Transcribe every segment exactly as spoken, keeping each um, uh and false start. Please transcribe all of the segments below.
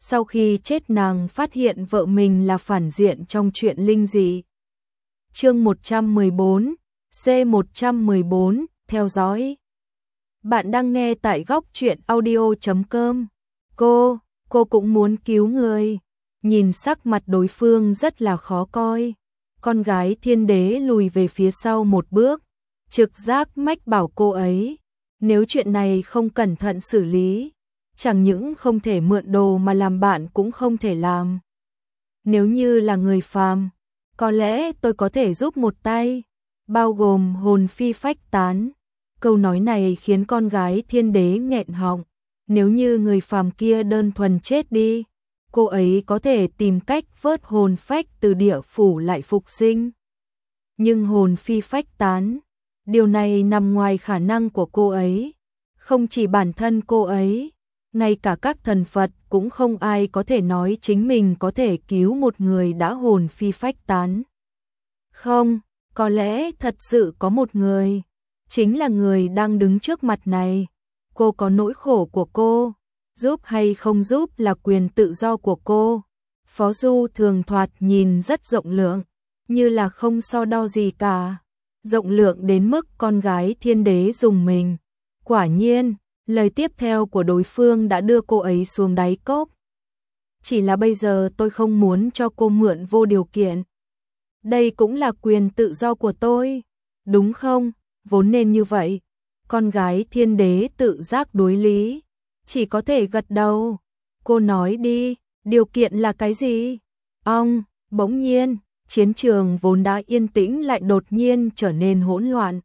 Sau khi chết nàng phát hiện vợ mình là phản diện trong chuyện linh dị. Chương một trăm mười bốn, C một trăm mười bốn, theo dõi. Bạn đang nghe tại góc truyện audio chấm com. Cô, cô cũng muốn cứu người. Nhìn sắc mặt đối phương rất là khó coi. Con gái Thiên Đế lùi về phía sau một bước. Trực giác mách bảo cô ấy, nếu chuyện này không cẩn thận xử lý, chẳng những không thể mượn đồ mà làm bạn cũng không thể làm. Nếu như là người phàm, có lẽ tôi có thể giúp một tay, bao gồm hồn phi phách tán. Câu nói này khiến con gái Thiên Đế nghẹn họng. Nếu như người phàm kia đơn thuần chết đi, cô ấy có thể tìm cách vớt hồn phách từ địa phủ lại phục sinh. Nhưng hồn phi phách tán, điều này nằm ngoài khả năng của cô ấy. Không chỉ bản thân cô ấy, ngay cả các thần Phật cũng không ai có thể nói chính mình có thể cứu một người đã hồn phi phách tán. Không, có lẽ thật sự có một người, chính là người đang đứng trước mặt này. Cô có nỗi khổ của cô, giúp hay không giúp là quyền tự do của cô. Phó Du Thường thoạt nhìn rất rộng lượng, như là không so đo gì cả. Rộng lượng đến mức con gái Thiên Đế dùng mình. Quả nhiên, lời tiếp theo của đối phương đã đưa cô ấy xuống đáy cốc. Chỉ là bây giờ tôi không muốn cho cô mượn vô điều kiện. Đây cũng là quyền tự do của tôi, đúng không? Vốn nên như vậy. Con gái Thiên Đế tự giác đối lý, chỉ có thể gật đầu. Cô nói đi, điều kiện là cái gì? Ông, bỗng nhiên, chiến trường vốn đã yên tĩnh lại đột nhiên trở nên hỗn loạn.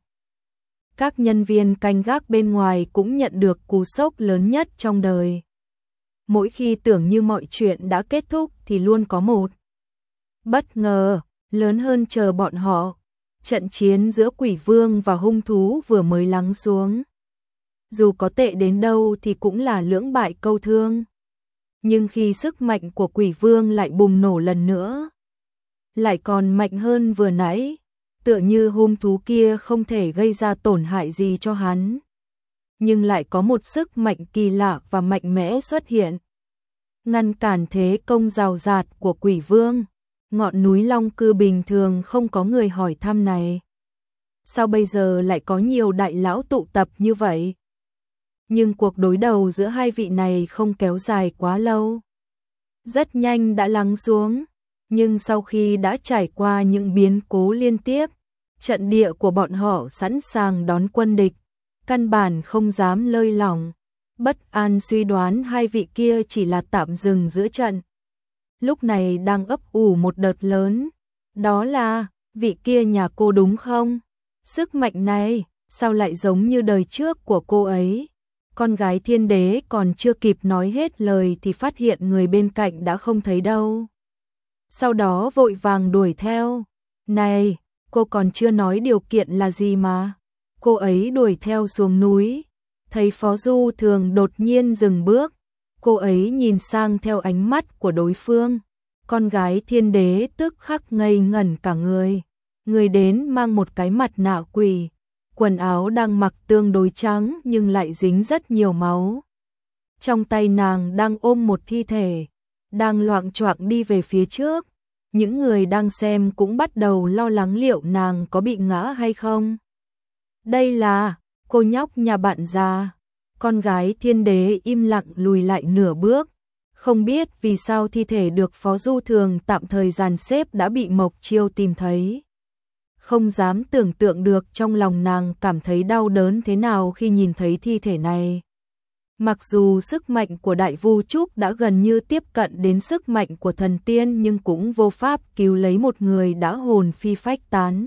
Các nhân viên canh gác bên ngoài cũng nhận được cú sốc lớn nhất trong đời. Mỗi khi tưởng như mọi chuyện đã kết thúc thì luôn có một bất ngờ lớn hơn chờ bọn họ. Trận chiến giữa quỷ vương và hung thú vừa mới lắng xuống. Dù có tệ đến đâu thì cũng là lưỡng bại câu thương. Nhưng khi sức mạnh của quỷ vương lại bùng nổ lần nữa, lại còn mạnh hơn vừa nãy, tựa như hung thú kia không thể gây ra tổn hại gì cho hắn. Nhưng lại có một sức mạnh kỳ lạ và mạnh mẽ xuất hiện, ngăn cản thế công rào rạt của quỷ vương. Ngọn núi Long Cư bình thường không có người hỏi thăm này. Sao bây giờ lại có nhiều đại lão tụ tập như vậy? Nhưng cuộc đối đầu giữa hai vị này không kéo dài quá lâu. Rất nhanh đã lắng xuống. Nhưng sau khi đã trải qua những biến cố liên tiếp, trận địa của bọn họ sẵn sàng đón quân địch, căn bản không dám lơi lỏng. Bất an suy đoán hai vị kia chỉ là tạm dừng giữa trận. Lúc này đang ấp ủ một đợt lớn. Đó là, vị kia nhà cô đúng không? Sức mạnh này, sao lại giống như đời trước của cô ấy? Con gái Thiên Đế còn chưa kịp nói hết lời thì phát hiện người bên cạnh đã không thấy đâu. Sau đó vội vàng đuổi theo. Này, cô còn chưa nói điều kiện là gì mà. Cô ấy đuổi theo xuống núi. Thấy Phó Du Thường đột nhiên dừng bước. Cô ấy nhìn sang theo ánh mắt của đối phương. Con gái Thiên Đế tức khắc ngây ngẩn cả người. Người đến mang một cái mặt nạ quỷ. Quần áo đang mặc tương đối trắng nhưng lại dính rất nhiều máu. Trong tay nàng đang ôm một thi thể, đang loạng choạng đi về phía trước. Những người đang xem cũng bắt đầu lo lắng liệu nàng có bị ngã hay không. Đây là cô nhóc nhà bạn già. Con gái Thiên Đế im lặng lùi lại nửa bước. Không biết vì sao thi thể được Phó Du Thường tạm thời dàn xếp đã bị Mộc Chiêu tìm thấy. Không dám tưởng tượng được trong lòng nàng cảm thấy đau đớn thế nào khi nhìn thấy thi thể này. Mặc dù sức mạnh của Đại Vu Trúc đã gần như tiếp cận đến sức mạnh của thần tiên nhưng cũng vô pháp cứu lấy một người đã hồn phi phách tán.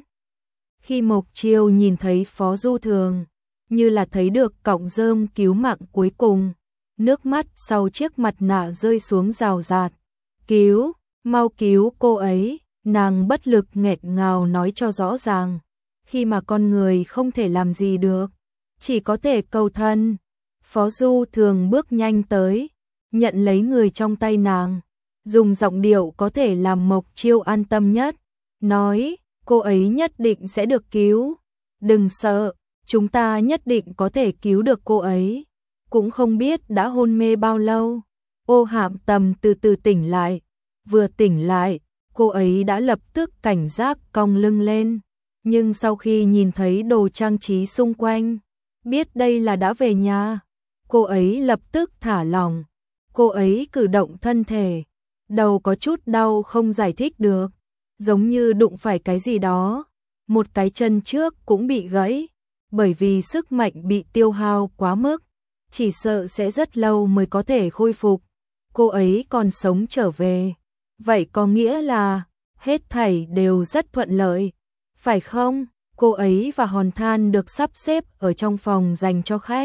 Khi Mộc Chiêu nhìn thấy Phó Du Thường, như là thấy được cọng rơm cứu mạng cuối cùng, nước mắt sau chiếc mặt nạ rơi xuống rào rạt. Cứu, mau cứu cô ấy, nàng bất lực nghẹn ngào nói cho rõ ràng. Khi mà con người không thể làm gì được, chỉ có thể cầu thân. Phó Du Thường bước nhanh tới, nhận lấy người trong tay nàng, dùng giọng điệu có thể làm Mộc Chiêu an tâm nhất, nói, cô ấy nhất định sẽ được cứu. Đừng sợ, chúng ta nhất định có thể cứu được cô ấy. Cũng không biết đã hôn mê bao lâu. Ô Hạm Tầm từ từ tỉnh lại. Vừa tỉnh lại, cô ấy đã lập tức cảnh giác cong lưng lên. Nhưng sau khi nhìn thấy đồ trang trí xung quanh, biết đây là đã về nhà, cô ấy lập tức thả lỏng. Cô ấy cử động thân thể, đầu có chút đau không giải thích được, giống như đụng phải cái gì đó. Một cái chân trước cũng bị gãy, bởi vì sức mạnh bị tiêu hao quá mức, chỉ sợ sẽ rất lâu mới có thể khôi phục. Cô ấy còn sống trở về, vậy có nghĩa là hết thảy đều rất thuận lợi, phải không? Cô ấy và Hòn Than được sắp xếp ở trong phòng dành cho khách.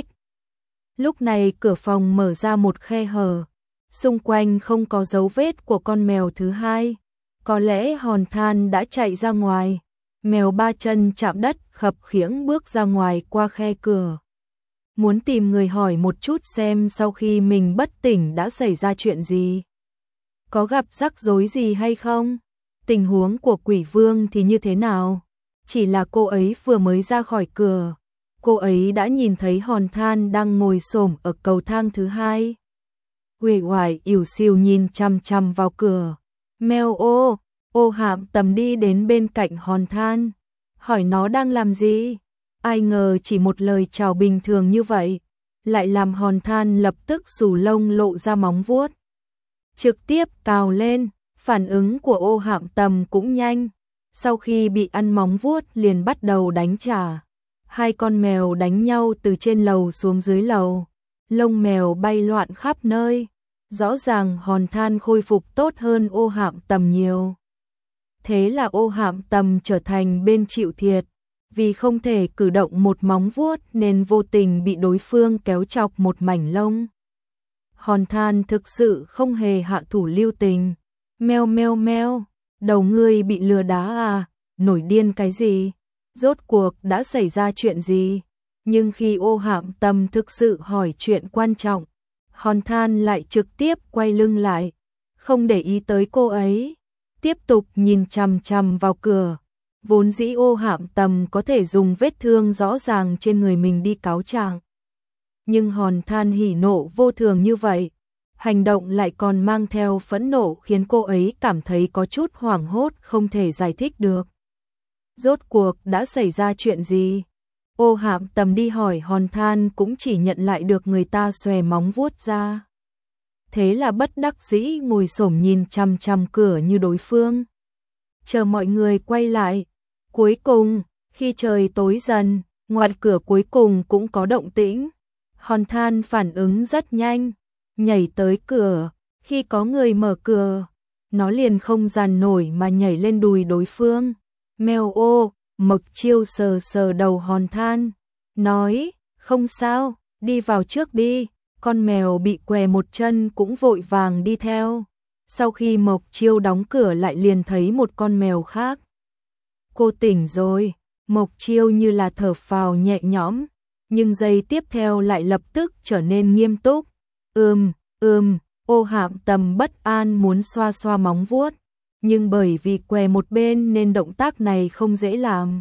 Lúc này cửa phòng mở ra một khe hở, xung quanh không có dấu vết của con mèo thứ hai. Có lẽ Hòn Than đã chạy ra ngoài. Mèo ba chân chạm đất khập khiễng bước ra ngoài qua khe cửa. Muốn tìm người hỏi một chút xem sau khi mình bất tỉnh đã xảy ra chuyện gì. Có gặp rắc rối gì hay không? Tình huống của Quỷ Vương thì như thế nào? Chỉ là cô ấy vừa mới ra khỏi cửa, cô ấy đã nhìn thấy Hòn Than đang ngồi xổm ở cầu thang thứ hai. Uể oải ỉu xìu nhìn chằm chằm vào cửa. Mèo ô, Ô Hạm Tầm đi đến bên cạnh Hòn Than, hỏi nó đang làm gì. Ai ngờ chỉ một lời chào bình thường như vậy, lại làm Hòn Than lập tức xù lông lộ ra móng vuốt. Trực tiếp cào lên, phản ứng của Ô Hạm Tầm cũng nhanh. Sau khi bị ăn móng vuốt liền bắt đầu đánh trả. Hai con mèo đánh nhau từ trên lầu xuống dưới lầu. Lông mèo bay loạn khắp nơi. Rõ ràng Hòn Than khôi phục tốt hơn Ô Hạm Tầm nhiều. Thế là Ô Hạm Tầm trở thành bên chịu thiệt. Vì không thể cử động một móng vuốt nên vô tình bị đối phương kéo chọc một mảnh lông. Hòn Than thực sự không hề hạ thủ lưu tình. Meo meo meo, đầu ngươi bị lừa đá à, nổi điên cái gì? Rốt cuộc đã xảy ra chuyện gì? Nhưng khi Ô Hạm Tầm thực sự hỏi chuyện quan trọng, Hòn Than lại trực tiếp quay lưng lại, không để ý tới cô ấy, tiếp tục nhìn chằm chằm vào cửa. Vốn dĩ Ô Hạm Tầm có thể dùng vết thương rõ ràng trên người mình đi cáo trạng. Nhưng Hòn Than hỉ nộ vô thường như vậy, hành động lại còn mang theo phẫn nộ khiến cô ấy cảm thấy có chút hoảng hốt không thể giải thích được. Rốt cuộc đã xảy ra chuyện gì? Ô Hạm Tầm đi hỏi Hòn Than cũng chỉ nhận lại được người ta xòe móng vuốt ra. Thế là bất đắc dĩ ngồi xổm nhìn chằm chằm cửa như đối phương. Chờ mọi người quay lại. Cuối cùng, khi trời tối dần, ngoài cửa cuối cùng cũng có động tĩnh. Hòn Than phản ứng rất nhanh, nhảy tới cửa. Khi có người mở cửa, nó liền không dàn nổi mà nhảy lên đùi đối phương. Mèo ô, Mộc Chiêu sờ sờ đầu Hòn Than, nói, không sao, đi vào trước đi. Con mèo bị què một chân cũng vội vàng đi theo. Sau khi Mộc Chiêu đóng cửa lại liền thấy một con mèo khác. Cô tỉnh rồi, Mộc Chiêu như là thở phào nhẹ nhõm, nhưng giây tiếp theo lại lập tức trở nên nghiêm túc. Ừm, ừm, Ô Hạm Tầm bất an muốn xoa xoa móng vuốt, nhưng bởi vì què một bên nên động tác này không dễ làm.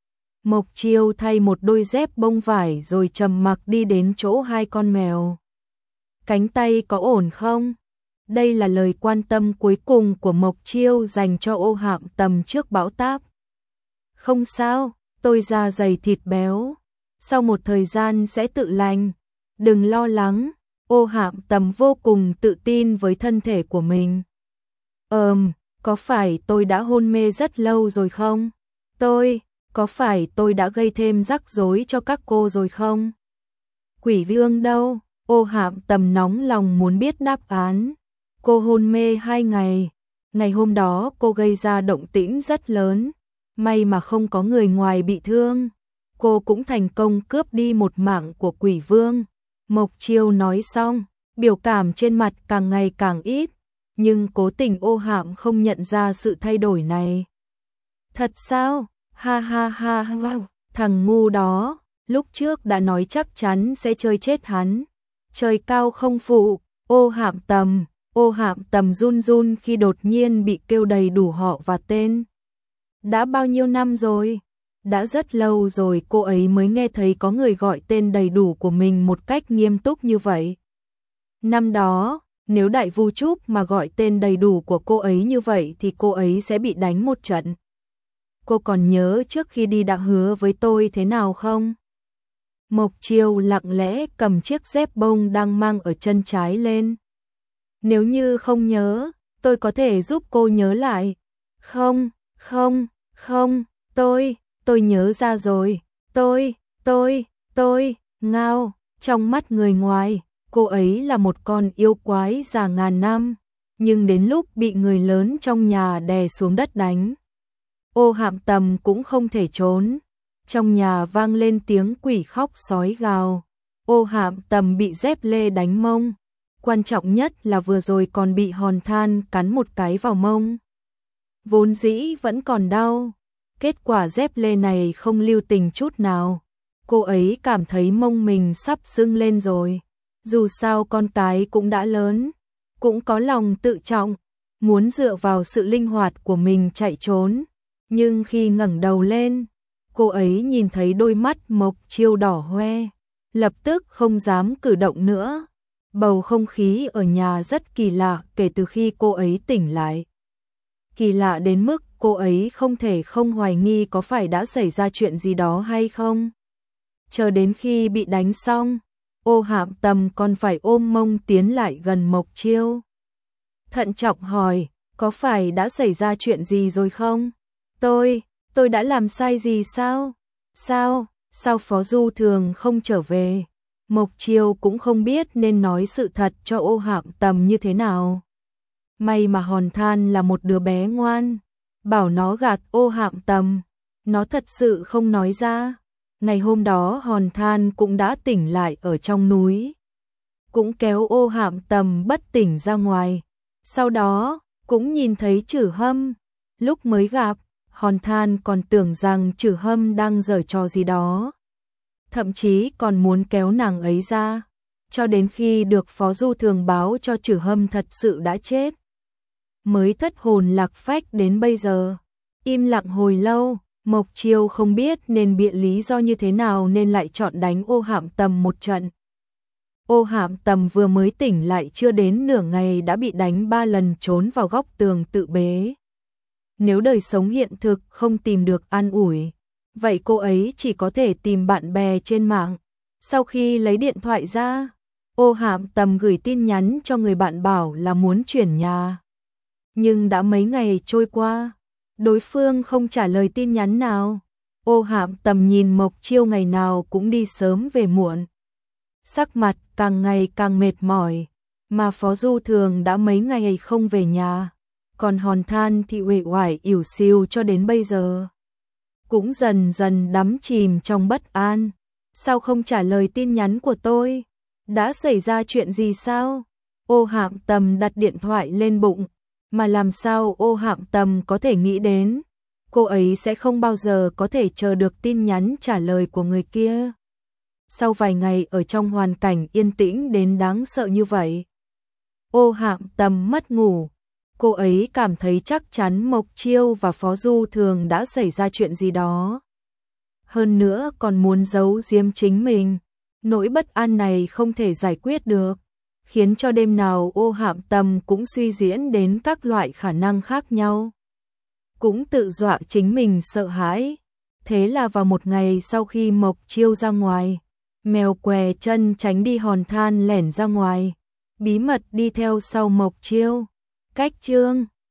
Mộc Chiêu thay một đôi dép bông vải rồi trầm mặc đi đến chỗ hai con mèo. Cánh tay có ổn không? Đây là lời quan tâm cuối cùng của Mộc Chiêu dành cho Ô Hạm Tầm trước bão táp. Không sao, tôi da dày thịt béo, sau một thời gian sẽ tự lành, đừng lo lắng. Ô Hạm Tầm vô cùng tự tin với thân thể của mình. Ờm, có phải tôi đã hôn mê rất lâu rồi không? Tôi, có phải tôi đã gây thêm rắc rối cho các cô rồi không? Quỷ Vương đâu? Ô Hạm Tầm nóng lòng muốn biết đáp án. Cô hôn mê hai ngày. Ngày hôm đó cô gây ra động tĩnh rất lớn. May mà không có người ngoài bị thương. Cô cũng thành công cướp đi một mạng của Quỷ Vương. Mộc Chiêu nói xong, biểu cảm trên mặt càng ngày càng ít. Nhưng cố tình Ô Hạm không nhận ra sự thay đổi này. Thật sao? Ha ha ha ha, thằng ngu đó, lúc trước đã nói chắc chắn sẽ chơi chết hắn. Trời cao không phụ, Ô Hạm Tầm, Ô Hạm Tầm run run khi đột nhiên bị kêu đầy đủ họ và tên. Đã bao nhiêu năm rồi? Đã rất lâu rồi cô ấy mới nghe thấy có người gọi tên đầy đủ của mình một cách nghiêm túc như vậy. Năm đó, Nếu Đại Vu Trúc mà gọi tên đầy đủ của cô ấy như vậy thì cô ấy sẽ bị đánh một trận. Cô còn nhớ trước khi đi đã hứa với tôi thế nào không? Mộc Chiêu lặng lẽ cầm chiếc dép bông đang mang ở chân trái lên. Nếu như không nhớ, tôi có thể giúp cô nhớ lại. Không, không, không, tôi, tôi nhớ ra rồi. Tôi, tôi, tôi, ngao, trong mắt người ngoài, cô ấy là một con yêu quái già ngàn năm, nhưng đến lúc bị người lớn trong nhà đè xuống đất đánh, Ô Hạm Tầm cũng không thể trốn. Trong nhà vang lên tiếng quỷ khóc sói gào. Ô Hạm Tầm bị dép lê đánh mông. Quan trọng nhất là vừa rồi còn bị hòn than cắn một cái vào mông. Vốn dĩ vẫn còn đau. Kết quả dép lê này không lưu tình chút nào. Cô ấy cảm thấy mông mình sắp sưng lên rồi. Dù sao con cái cũng đã lớn, cũng có lòng tự trọng, muốn dựa vào sự linh hoạt của mình chạy trốn. Nhưng khi ngẩng đầu lên, cô ấy nhìn thấy đôi mắt Mộc Chiêu đỏ hoe, lập tức không dám cử động nữa. Bầu không khí ở nhà rất kỳ lạ kể từ khi cô ấy tỉnh lại. Kỳ lạ đến mức cô ấy không thể không hoài nghi có phải đã xảy ra chuyện gì đó hay không. Chờ đến khi bị đánh xong, Ô Hạm Tầm còn phải ôm mông tiến lại gần Mộc Chiêu. Thận trọng hỏi, có phải đã xảy ra chuyện gì rồi không? Tôi, tôi đã làm sai gì sao? Sao, sao Phó Du Thường không trở về? Mộc Chiêu cũng không biết nên nói sự thật cho Ô Hạm Tầm như thế nào. May mà Hòn Than là một đứa bé ngoan, bảo nó gạt Ô Hạm Tầm, nó thật sự không nói ra. Ngày hôm đó Hòn Than cũng đã tỉnh lại ở trong núi, cũng kéo Ô Hạm Tầm bất tỉnh ra ngoài. Sau đó, cũng nhìn thấy Trử Hâm. Lúc mới gặp, Hòn Than còn tưởng rằng Trử Hâm đang giở trò gì đó, thậm chí còn muốn kéo nàng ấy ra, cho đến khi được Phó Du Thường báo cho Trử Hâm thật sự đã chết, mới thất hồn lạc phách đến bây giờ. Im lặng hồi lâu, Mộc Chiêu không biết nên biện lý do như thế nào nên lại chọn đánh Ô Hạm Tầm một trận. Ô Hạm Tầm vừa mới tỉnh lại chưa đến nửa ngày đã bị đánh ba lần, trốn vào góc tường tự bế. Nếu đời sống hiện thực không tìm được an ủi, vậy cô ấy chỉ có thể tìm bạn bè trên mạng. Sau khi lấy điện thoại ra, Ô Hạm Tầm gửi tin nhắn cho người bạn bảo là muốn chuyển nhà. Nhưng đã mấy ngày trôi qua, đối phương không trả lời tin nhắn nào. Ô Hạm Tầm nhìn Mộc Chiêu ngày nào cũng đi sớm về muộn, sắc mặt càng ngày càng mệt mỏi, mà Phó Du Thường đã mấy ngày không về nhà, còn Hòn Than thì uể oải ỉu xìu cho đến bây giờ, cũng dần dần đắm chìm trong bất an. Sao không trả lời tin nhắn của tôi? Đã xảy ra chuyện gì sao? Ô Hạm Tầm đặt điện thoại lên bụng, mà làm sao Ô Hạm Tầm có thể nghĩ đến, cô ấy sẽ không bao giờ có thể chờ được tin nhắn trả lời của người kia. Sau vài ngày ở trong hoàn cảnh yên tĩnh đến đáng sợ như vậy, Ô Hạm Tầm mất ngủ. Cô ấy cảm thấy chắc chắn Mộc Chiêu và Phó Du Thường đã xảy ra chuyện gì đó. Hơn nữa còn muốn giấu giếm chính mình. Nỗi bất an này không thể giải quyết được, khiến cho đêm nào Ô Hạm Tầm cũng suy diễn đến các loại khả năng khác nhau, cũng tự dọa chính mình sợ hãi. Thế là vào một ngày sau khi Mộc Chiêu ra ngoài, mèo què chân tránh đi Hòn Than lẻn ra ngoài, bí mật đi theo sau Mộc Chiêu. Cách chương